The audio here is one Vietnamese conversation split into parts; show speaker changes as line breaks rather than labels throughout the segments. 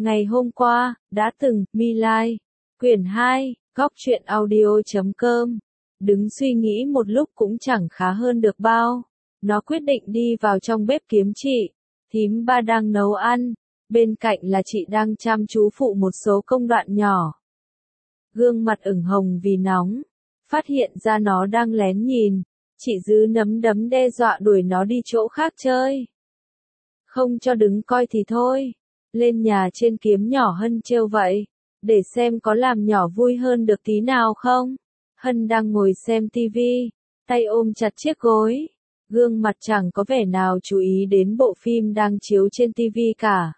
Ngày hôm qua, đã từng, My Lai. Quyển 2, góc truyện audio.com. Đứng suy nghĩ một lúc cũng chẳng khá hơn được bao. Nó quyết định đi vào trong bếp kiếm chị. Thím ba đang nấu ăn. Bên cạnh là chị đang chăm chú phụ một số công đoạn nhỏ. Gương mặt ửng hồng vì nóng. Phát hiện ra nó đang lén nhìn. Chị giữ nắm đấm đe dọa đuổi nó đi chỗ khác chơi. Không cho đứng coi thì thôi. Lên nhà trên kiếm nhỏ Hân trêu vậy. Để xem có làm nhỏ vui hơn được tí nào không. Hân đang ngồi xem tivi, tay ôm chặt chiếc gối. Gương mặt chẳng có vẻ nào chú ý đến bộ phim đang chiếu trên tivi cả.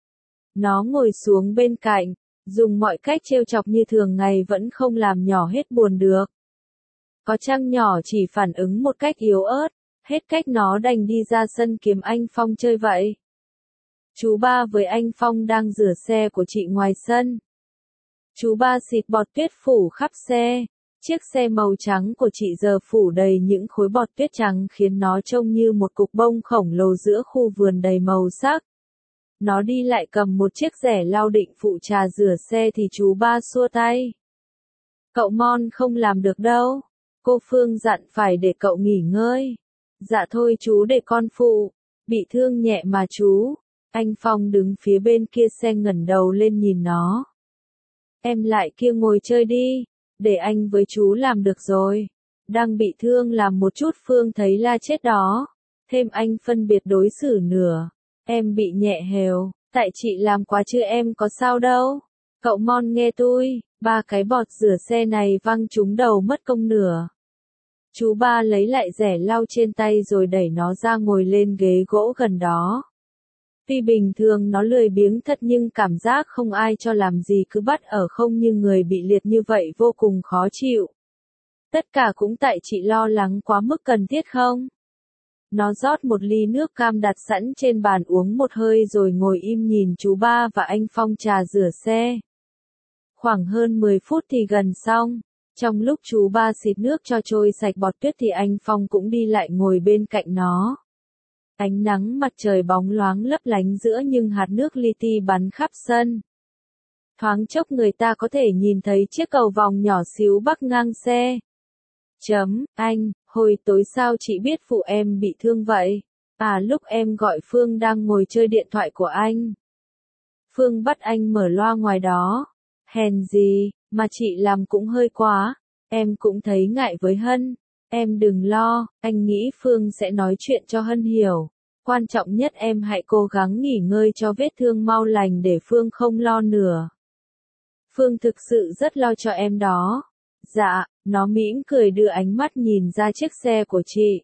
Nó ngồi xuống bên cạnh, dùng mọi cách trêu chọc như thường ngày vẫn không làm nhỏ hết buồn được. Có chăng nhỏ chỉ phản ứng một cách yếu ớt, hết cách nó đành đi ra sân kiếm anh Phong chơi vậy. Chú ba với anh Phong đang rửa xe của chị ngoài sân. Chú ba xịt bọt tuyết phủ khắp xe. Chiếc xe màu trắng của chị giờ phủ đầy những khối bọt tuyết trắng khiến nó trông như một cục bông khổng lồ giữa khu vườn đầy màu sắc. Nó đi lại cầm một chiếc rẻ lau định phụ trà rửa xe thì chú ba xua tay. Cậu Mon không làm được đâu. Cô Phương dặn phải để cậu nghỉ ngơi. Dạ thôi chú để con phụ. Bị thương nhẹ mà chú. Anh Phong đứng phía bên kia xe ngẩng đầu lên nhìn nó. Em lại kia ngồi chơi đi. Để anh với chú làm được rồi. Đang bị thương làm một chút Phương thấy la chết đó. Thêm anh phân biệt đối xử nửa. Em bị nhẹ hều. Tại chị làm quá chứ em có sao đâu. Cậu Mon nghe tôi. 3 cái bọt rửa xe này văng trúng đầu mất công nửa. Chú ba lấy lại rẻ lau trên tay rồi đẩy nó ra ngồi lên ghế gỗ gần đó. Tuy bình thường nó lười biếng thật nhưng cảm giác không ai cho làm gì cứ bắt ở không như người bị liệt như vậy vô cùng khó chịu. Tất cả cũng tại chị lo lắng quá mức cần thiết không? Nó rót một ly nước cam đặt sẵn trên bàn uống một hơi rồi ngồi im nhìn chú ba và anh Phong trà rửa xe. Khoảng hơn 10 phút thì gần xong. Trong lúc chú ba xịt nước cho trôi sạch bọt tuyết thì anh Phong cũng đi lại ngồi bên cạnh nó. Ánh nắng mặt trời bóng loáng lấp lánh giữa những hạt nước li ti bắn khắp sân. Thoáng chốc người ta có thể nhìn thấy chiếc cầu vòng nhỏ xíu bắc ngang xe. Anh, hồi tối sao chị biết phụ em bị thương vậy? À lúc em gọi Phương đang ngồi chơi điện thoại của anh. Phương bắt anh mở loa ngoài đó. Hèn gì, mà chị làm cũng hơi quá. Em cũng thấy ngại với Hân. Em đừng lo, anh nghĩ Phương sẽ nói chuyện cho Hân hiểu. Quan trọng nhất em hãy cố gắng nghỉ ngơi cho vết thương mau lành để Phương không lo nữa. Phương thực sự rất lo cho em đó. Dạ, nó mỉm cười đưa ánh mắt nhìn ra chiếc xe của chị.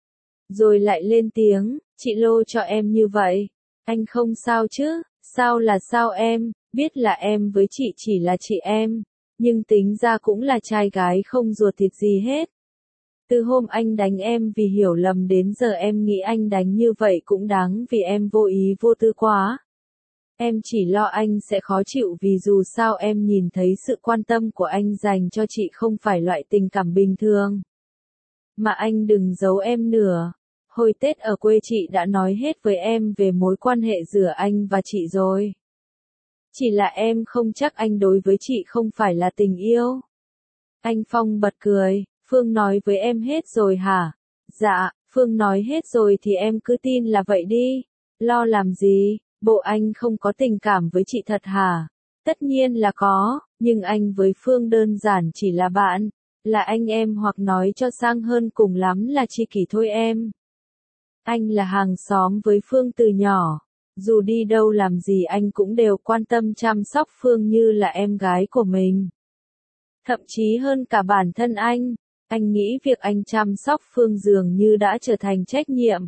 Rồi lại lên tiếng, chị lo cho em như vậy. Anh không sao chứ, sao là sao em, biết là em với chị chỉ là chị em. Nhưng tính ra cũng là trai gái không ruột thịt gì hết. Từ hôm anh đánh em vì hiểu lầm đến giờ em nghĩ anh đánh như vậy cũng đáng vì em vô ý vô tư quá. Em chỉ lo anh sẽ khó chịu vì dù sao em nhìn thấy sự quan tâm của anh dành cho chị không phải loại tình cảm bình thường. Mà anh đừng giấu em nữa. Hồi Tết ở quê chị đã nói hết với em về mối quan hệ giữa anh và chị rồi. Chỉ là em không chắc anh đối với chị không phải là tình yêu. Anh Phong bật cười. Phương nói với em hết rồi hả? Dạ, Phương nói hết rồi thì em cứ tin là vậy đi. Lo làm gì? Bộ anh không có tình cảm với chị thật hả? Tất nhiên là có, nhưng anh với Phương đơn giản chỉ là bạn, là anh em hoặc nói cho sang hơn cùng lắm là tri kỷ thôi em. Anh là hàng xóm với Phương từ nhỏ. Dù đi đâu làm gì anh cũng đều quan tâm chăm sóc Phương như là em gái của mình. Thậm chí hơn cả bản thân anh. Anh nghĩ việc anh chăm sóc Phương dường như đã trở thành trách nhiệm.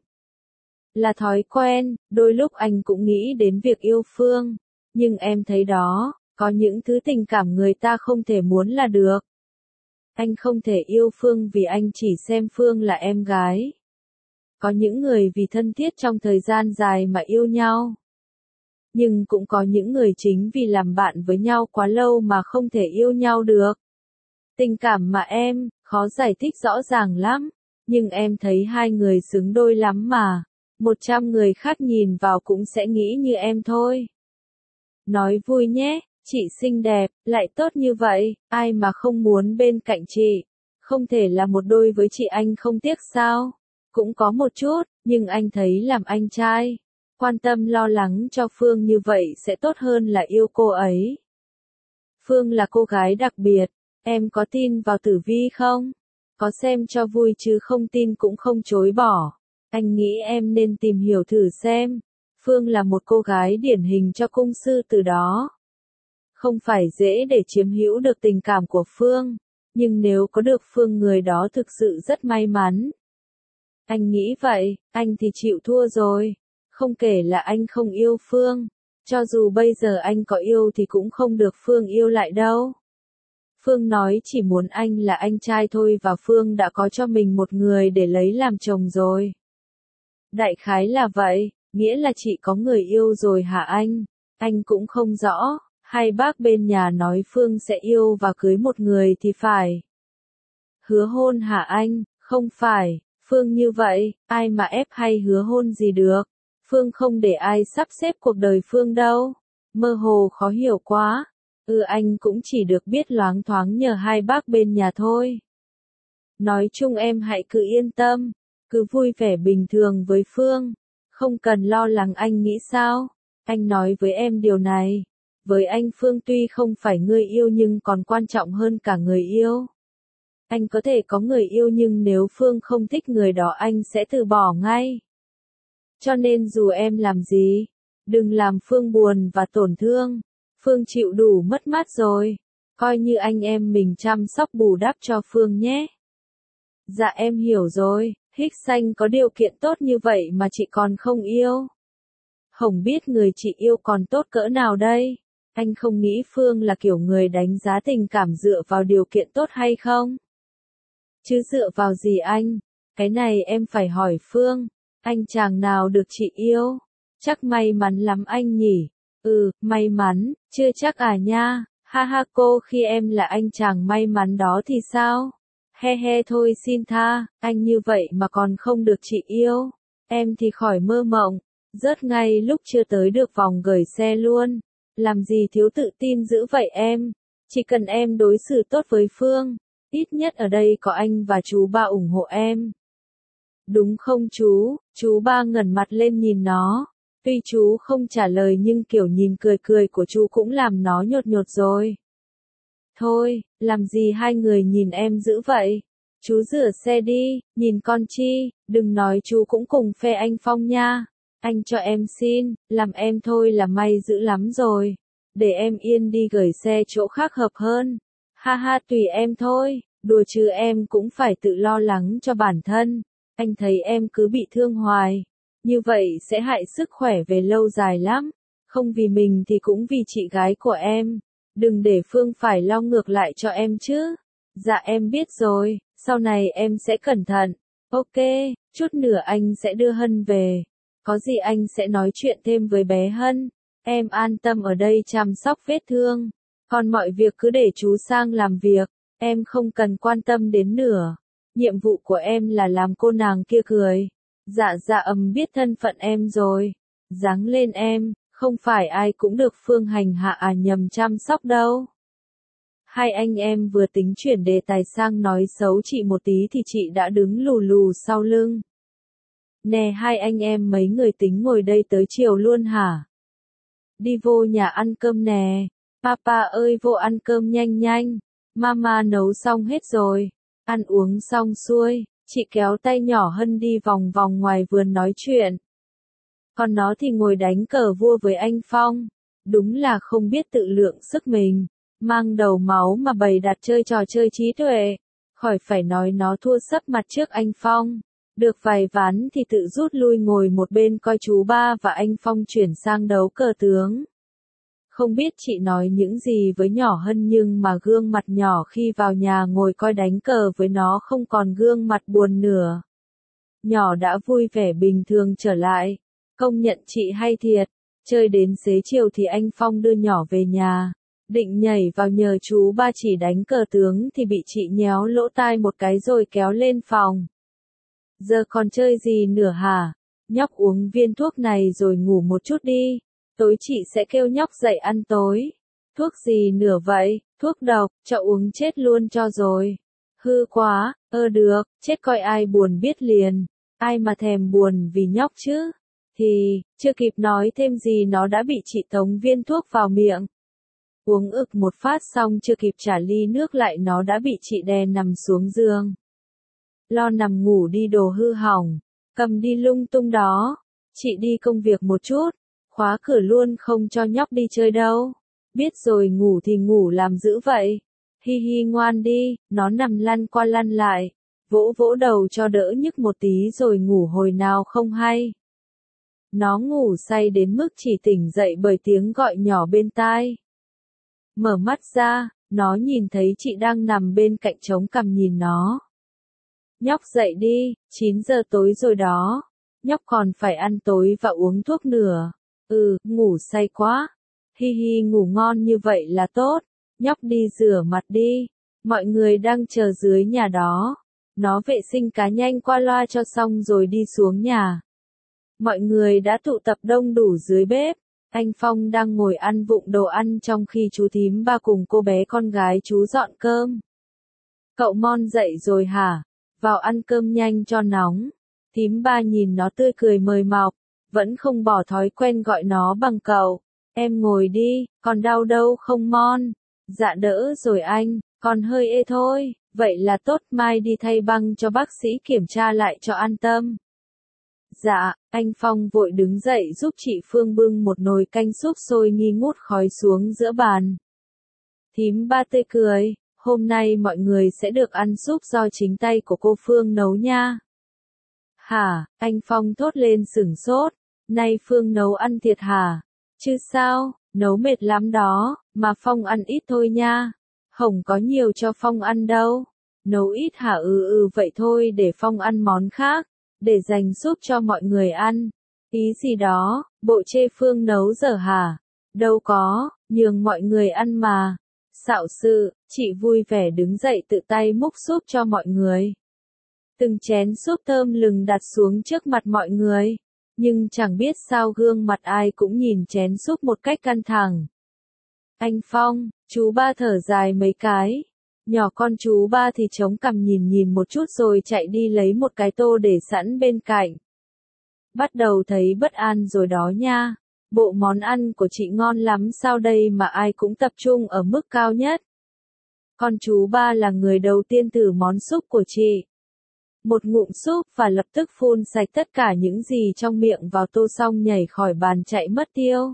Là thói quen, đôi lúc anh cũng nghĩ đến việc yêu Phương. Nhưng em thấy đó, có những thứ tình cảm người ta không thể muốn là được. Anh không thể yêu Phương vì anh chỉ xem Phương là em gái. Có những người vì thân thiết trong thời gian dài mà yêu nhau. Nhưng cũng có những người chính vì làm bạn với nhau quá lâu mà không thể yêu nhau được. Tình cảm mà em, khó giải thích rõ ràng lắm, nhưng em thấy hai người xứng đôi lắm mà. 100 người khác nhìn vào cũng sẽ nghĩ như em thôi. Nói vui nhé, chị xinh đẹp, lại tốt như vậy, ai mà không muốn bên cạnh chị. Không thể là một đôi với chị anh không tiếc sao? Cũng có một chút, nhưng anh thấy làm anh trai. Quan tâm lo lắng cho Phương như vậy sẽ tốt hơn là yêu cô ấy. Phương là cô gái đặc biệt, em có tin vào tử vi không? Có xem cho vui chứ không tin cũng không chối bỏ. Anh nghĩ em nên tìm hiểu thử xem. Phương là một cô gái điển hình cho cung sư từ đó. Không phải dễ để chiếm hữu được tình cảm của Phương, nhưng nếu có được Phương người đó thực sự rất may mắn. Anh nghĩ vậy, anh thì chịu thua rồi. Không kể là anh không yêu Phương, cho dù bây giờ anh có yêu thì cũng không được Phương yêu lại đâu. Phương nói chỉ muốn anh là anh trai thôi và Phương đã có cho mình một người để lấy làm chồng rồi. Đại khái là vậy, nghĩa là chị có người yêu rồi hả anh? Anh cũng không rõ, hai bác bên nhà nói Phương sẽ yêu và cưới một người thì phải. Hứa hôn hả anh? Không phải, Phương như vậy, ai mà ép hay hứa hôn gì được. Phương không để ai sắp xếp cuộc đời Phương đâu. Mơ hồ khó hiểu quá. Anh cũng chỉ được biết loáng thoáng nhờ hai bác bên nhà thôi. Nói chung em hãy cứ yên tâm, cứ vui vẻ bình thường với Phương. Không cần lo lắng anh nghĩ sao. Anh nói với em điều này. Với anh Phương tuy không phải người yêu nhưng còn quan trọng hơn cả người yêu. Anh có thể có người yêu nhưng nếu Phương không thích người đó anh sẽ từ bỏ ngay. Cho nên dù em làm gì, đừng làm Phương buồn và tổn thương. Phương chịu đủ mất mát rồi. Coi như anh em mình chăm sóc bù đắp cho Phương nhé. Dạ em hiểu rồi, Hích Xanh có điều kiện tốt như vậy mà chị còn không yêu. Hồng biết người chị yêu còn tốt cỡ nào đây. Anh không nghĩ Phương là kiểu người đánh giá tình cảm dựa vào điều kiện tốt hay không? Chứ dựa vào gì anh? Cái này em phải hỏi Phương. Anh chàng nào được chị yêu? Chắc may mắn lắm anh nhỉ? May mắn, chưa chắc à nha. Ha ha cô khi em là anh chàng may mắn đó thì sao? He he thôi xin tha, anh như vậy mà còn không được chị yêu. Em thì khỏi mơ mộng. Rớt ngay lúc chưa tới được vòng gửi xe luôn. Làm gì thiếu tự tin dữ vậy em? Chỉ cần em đối xử tốt với Phương. Ít nhất ở đây có anh và chú ba ủng hộ em. Đúng không chú? Chú ba ngẩng mặt lên nhìn nó. Tuy chú không trả lời nhưng kiểu nhìn cười cười của chú cũng làm nó nhột nhột rồi. Thôi, làm gì hai người nhìn em dữ vậy? Chú rửa xe đi, nhìn con chi, đừng nói chú cũng cùng phe anh Phong nha. Anh cho em xin, làm em thôi là may dữ lắm rồi. Để em yên đi gửi xe chỗ khác hợp hơn. Ha ha tùy em thôi, đùa chứ em cũng phải tự lo lắng cho bản thân. Anh thấy em cứ bị thương hoài. Như vậy sẽ hại sức khỏe về lâu dài lắm. Không vì mình thì cũng vì chị gái của em. Đừng để Phương phải lo ngược lại cho em chứ. Dạ em biết rồi, sau này em sẽ cẩn thận. Ok, chút nữa anh sẽ đưa Hân về. Có gì anh sẽ nói chuyện thêm với bé Hân. Em an tâm ở đây chăm sóc vết thương. Còn mọi việc cứ để chú sang làm việc. Em không cần quan tâm đến nữa. Nhiệm vụ của em là làm cô nàng kia cười. Dạ dạ biết thân phận em rồi. Ráng lên em, không phải ai cũng được Phương hành hạ nhầm chăm sóc đâu. Hai anh em vừa tính chuyển đề tài sang nói xấu chị một tí thì chị đã đứng lù lù sau lưng. Nè hai anh em mấy người tính ngồi đây tới chiều luôn hả? Đi vô nhà ăn cơm nè. Papa ơi vô ăn cơm nhanh nhanh. Mama nấu xong hết rồi. Ăn uống xong xuôi, chị kéo tay nhỏ Hân đi vòng vòng ngoài vườn nói chuyện. Còn nó thì ngồi đánh cờ vua với anh Phong. Đúng là không biết tự lượng sức mình. Mang đầu máu mà bày đặt chơi trò chơi trí tuệ. Khỏi phải nói nó thua sấp mặt trước anh Phong. Được vài ván thì tự rút lui ngồi một bên coi chú ba và anh Phong chuyển sang đấu cờ tướng. Không biết chị nói những gì với nhỏ Hân nhưng mà gương mặt nhỏ khi vào nhà ngồi coi đánh cờ với nó không còn gương mặt buồn nữa. Nhỏ đã vui vẻ bình thường trở lại. Công nhận chị hay thiệt. Chơi đến xế chiều thì anh Phong đưa nhỏ về nhà. Định nhảy vào nhờ chú ba chỉ đánh cờ tướng thì bị chị nhéo lỗ tai một cái rồi kéo lên phòng. Giờ còn chơi gì nữa hả? Nhóc uống viên thuốc này rồi ngủ một chút đi. tối chị sẽ kêu nhóc dậy ăn tối. Thuốc gì nửa vậy, thuốc độc, cho uống chết luôn cho rồi. Hư quá, được, chết coi ai buồn biết liền, ai mà thèm buồn vì nhóc chứ. Thì, chưa kịp nói thêm gì nó đã bị chị tống viên thuốc vào miệng. Uống ực một phát xong chưa kịp trả ly nước lại nó đã bị chị đè nằm xuống giường. Lo nằm ngủ đi đồ hư hỏng, cầm đi lung tung đó. Chị đi công việc một chút, khóa cửa luôn không cho nhóc đi chơi đâu. Biết rồi ngủ thì ngủ làm dữ vậy. Hi hi ngoan đi, nó nằm lăn qua lăn lại, vỗ vỗ đầu cho đỡ nhức một tí rồi ngủ hồi nào không hay. Nó ngủ say đến mức chỉ tỉnh dậy bởi tiếng gọi nhỏ bên tai. Mở mắt ra, nó nhìn thấy chị đang nằm bên cạnh chống cằm nhìn nó. Nhóc dậy đi, 9 giờ tối rồi đó. Nhóc còn phải ăn tối và uống thuốc nữa. Ngủ say quá. Hi hi ngủ ngon như vậy là tốt. Nhóc đi rửa mặt đi. Mọi người đang chờ dưới nhà đó. Nó vệ sinh cá nhanh qua loa cho xong rồi đi xuống nhà. Mọi người đã tụ tập đông đủ dưới bếp. Anh Phong đang ngồi ăn vụng đồ ăn trong khi chú thím ba cùng cô bé con gái chú dọn cơm. Cậu Mon dậy rồi hả? Vào ăn cơm nhanh cho nóng. Thím ba nhìn nó tươi cười mời mọc, vẫn không bỏ thói quen gọi nó bằng cậu. Em ngồi đi, còn đau đâu không Mon? Dạ đỡ rồi anh, còn hơi ê thôi, vậy là tốt, mai đi thay băng cho bác sĩ kiểm tra lại cho an tâm. Dạ, anh Phong vội đứng dậy giúp chị Phương bưng một nồi canh súp sôi nghi ngút khói xuống giữa bàn. Thím ba tươi cười, hôm nay mọi người sẽ được ăn súp do chính tay của cô Phương nấu nha. Hả, anh Phong thốt lên sửng sốt, nay Phương nấu ăn thiệt hả? Chứ sao, nấu mệt lắm đó, mà Phong ăn ít thôi nha. Hồng có nhiều cho Phong ăn đâu. Nấu ít hả? Vậy thôi để Phong ăn món khác, để dành súp cho mọi người ăn. Ý gì đó, bộ chê Phương nấu dở hả? Đâu có, nhường mọi người ăn mà. Xạo sự, chị vui vẻ đứng dậy tự tay múc súp cho mọi người. Từng chén súp thơm lừng đặt xuống trước mặt mọi người. Nhưng chẳng biết sao gương mặt ai cũng nhìn chén súp một cách căng thẳng. Anh Phong, chú ba thở dài mấy cái. Nhỏ con chú ba thì chống cằm nhìn một chút rồi chạy đi lấy một cái tô để sẵn bên cạnh. Bắt đầu thấy bất an rồi đó nha. Bộ món ăn của chị ngon lắm sao đây mà ai cũng tập trung ở mức cao nhất. Con chú ba là người đầu tiên thử món súp của chị. Một ngụm súp và lập tức phun sạch tất cả những gì trong miệng vào tô xong nhảy khỏi bàn chạy mất tiêu.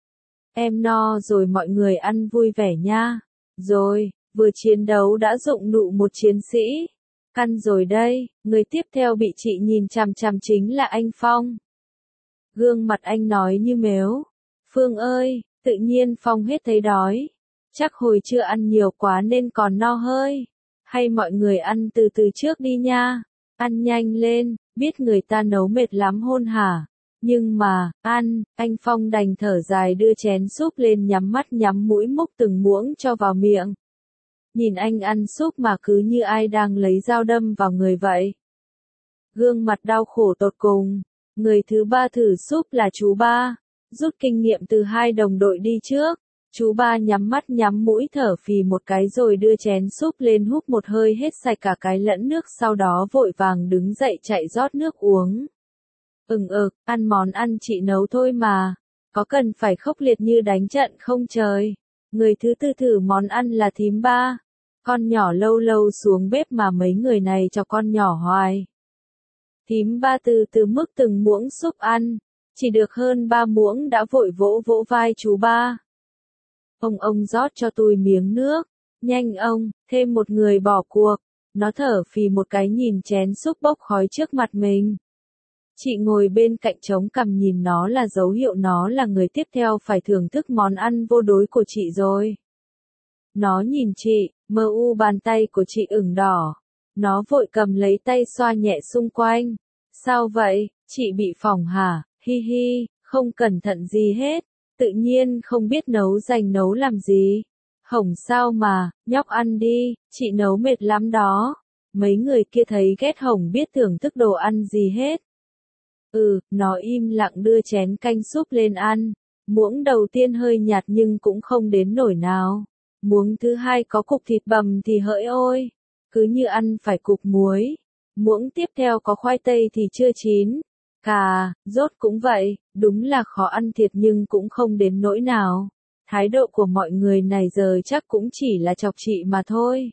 Em no rồi mọi người ăn vui vẻ nha. Rồi, vừa chiến đấu đã dụng nụ một chiến sĩ. Căn rồi đây, người tiếp theo bị chị nhìn chằm chằm chính là anh Phong. Gương mặt anh nói như mếu. Phương ơi, tự nhiên Phong hết thấy đói. Chắc hồi chưa ăn nhiều quá nên còn no hơi. Hay mọi người ăn từ từ trước đi nha. Ăn nhanh lên, biết người ta nấu mệt lắm hôn hả? Nhưng mà, ăn, anh Phong đành thở dài đưa chén súp lên nhắm mắt nhắm mũi múc từng muỗng cho vào miệng. Nhìn anh ăn súp mà cứ như ai đang lấy dao đâm vào người vậy. Gương mặt đau khổ tột cùng. Người thứ ba thử súp là chú ba. Rút kinh nghiệm từ hai đồng đội đi trước. Chú ba nhắm mắt nhắm mũi thở phì một cái rồi đưa chén súp lên húp một hơi hết sạch cả cái lẫn nước, sau đó vội vàng đứng dậy chạy rót nước uống. Ăn món ăn chị nấu thôi mà. Có cần phải khốc liệt như đánh trận không trời? Người thứ tư thử món ăn là thím ba. Con nhỏ lâu lâu xuống bếp mà mấy người này cho con nhỏ hoài. Thím ba từ từ múc từng muỗng súp ăn. Chỉ được hơn 3 muỗng đã vội vỗ vỗ vai chú ba. Ông rót cho tôi miếng nước. Nhanh ông, thêm một người bỏ cuộc. Nó thở phì một cái nhìn chén súp bốc khói trước mặt mình. Chị ngồi bên cạnh chống cằm nhìn nó là dấu hiệu nó là người tiếp theo phải thưởng thức món ăn vô đối của chị rồi. Nó nhìn chị, bàn tay của chị ửng đỏ. Nó vội cầm lấy tay xoa nhẹ xung quanh. Sao vậy, chị bị phỏng hả? Hi hi, không cẩn thận gì hết. Tự nhiên không biết nấu dành nấu làm gì. Hổng sao mà, nhóc ăn đi, chị nấu mệt lắm đó. Mấy người kia thấy ghét Hồng biết thưởng thức đồ ăn gì hết. Nó im lặng đưa chén canh súp lên ăn. Muỗng đầu tiên hơi nhạt nhưng cũng không đến nổi nào. Muỗng thứ hai có cục thịt bằm thì hỡi ôi, cứ như ăn phải cục muối. Muỗng tiếp theo có khoai tây thì chưa chín. Cà, rốt cũng vậy, đúng là khó ăn thiệt nhưng cũng không đến nỗi nào. Thái độ của mọi người này giờ chắc cũng chỉ là chọc chị mà thôi.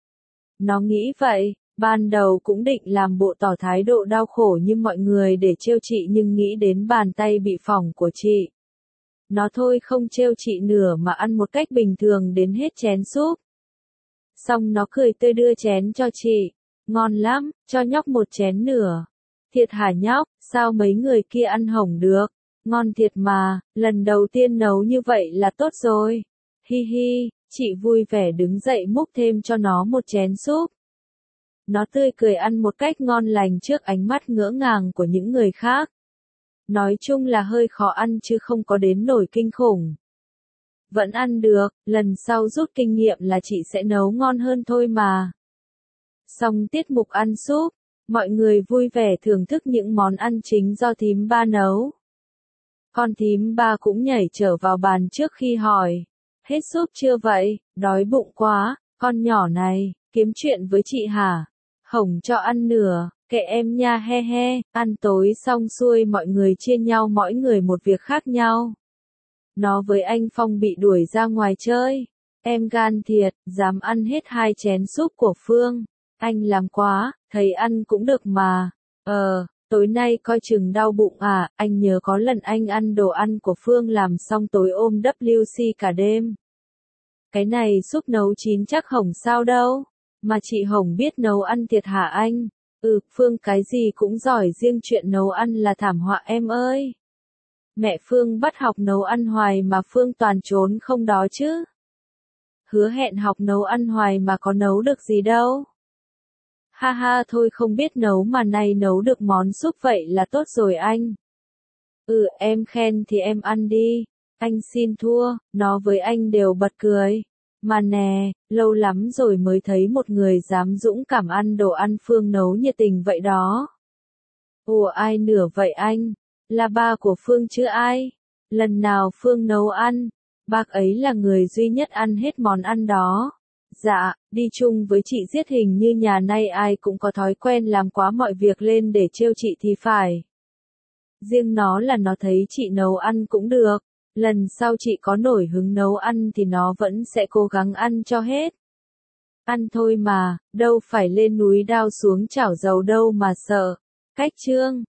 Nó nghĩ vậy, ban đầu cũng định làm bộ tỏ thái độ đau khổ như mọi người để trêu chị nhưng nghĩ đến bàn tay bị phỏng của chị. Nó thôi không trêu chị nữa mà ăn một cách bình thường đến hết chén súp. Xong nó cười tươi đưa chén cho chị. Ngon lắm, cho nhóc một chén nữa. Thiệt hả nhóc, sao mấy người kia ăn hỏng được? Ngon thiệt mà, lần đầu tiên nấu như vậy là tốt rồi. Hi hi, chị vui vẻ đứng dậy múc thêm cho nó một chén súp. Nó tươi cười ăn một cách ngon lành trước ánh mắt ngỡ ngàng của những người khác. Nói chung là hơi khó ăn chứ không có đến nổi kinh khủng. Vẫn ăn được, lần sau rút kinh nghiệm là chị sẽ nấu ngon hơn thôi mà. Xong tiết mục ăn súp, mọi người vui vẻ thưởng thức những món ăn chính do thím ba nấu. Con thím ba cũng nhảy trở vào bàn trước khi hỏi. Hết súp chưa vậy, đói bụng quá, con nhỏ này, kiếm chuyện với chị hả? Hổng cho ăn nửa, kệ em nha he he, ăn tối xong xuôi mọi người chia nhau mỗi người một việc khác nhau. Nó với anh Phong bị đuổi ra ngoài chơi. Em gan thiệt, dám ăn hết 2 chén súp của Phương. Anh làm quá, thấy ăn cũng được mà. Tối nay coi chừng đau bụng à, anh nhớ có lần anh ăn đồ ăn của Phương làm xong tối ôm WC cả đêm. Cái này súp nấu chín chắc hổng sao đâu. Mà chị Hồng biết nấu ăn thiệt hả anh? Phương cái gì cũng giỏi riêng chuyện nấu ăn là thảm họa em ơi. Mẹ Phương bắt học nấu ăn hoài mà Phương toàn trốn không đó chứ. Hứa hẹn học nấu ăn hoài mà có nấu được gì đâu. Ha ha thôi không biết nấu mà nay nấu được món súp vậy là tốt rồi anh. Em khen thì em ăn đi. Anh xin thua, nó với anh đều bật cười. Mà nè, lâu lắm rồi mới thấy một người dám dũng cảm ăn đồ ăn Phương nấu nhiệt tình vậy đó. Ủa ai nửa vậy anh? Là ba của Phương chứ ai? Lần nào Phương nấu ăn, bác ấy là người duy nhất ăn hết món ăn đó. Dạ, đi chung với chị giết hình như nhà nay ai cũng có thói quen làm quá mọi việc lên để trêu chị thì phải. Riêng nó là nó thấy chị nấu ăn cũng được. Lần sau chị có nổi hứng nấu ăn thì nó vẫn sẽ cố gắng ăn cho hết. Ăn thôi mà, đâu phải lên núi đao xuống chảo dầu đâu mà sợ. Cách chương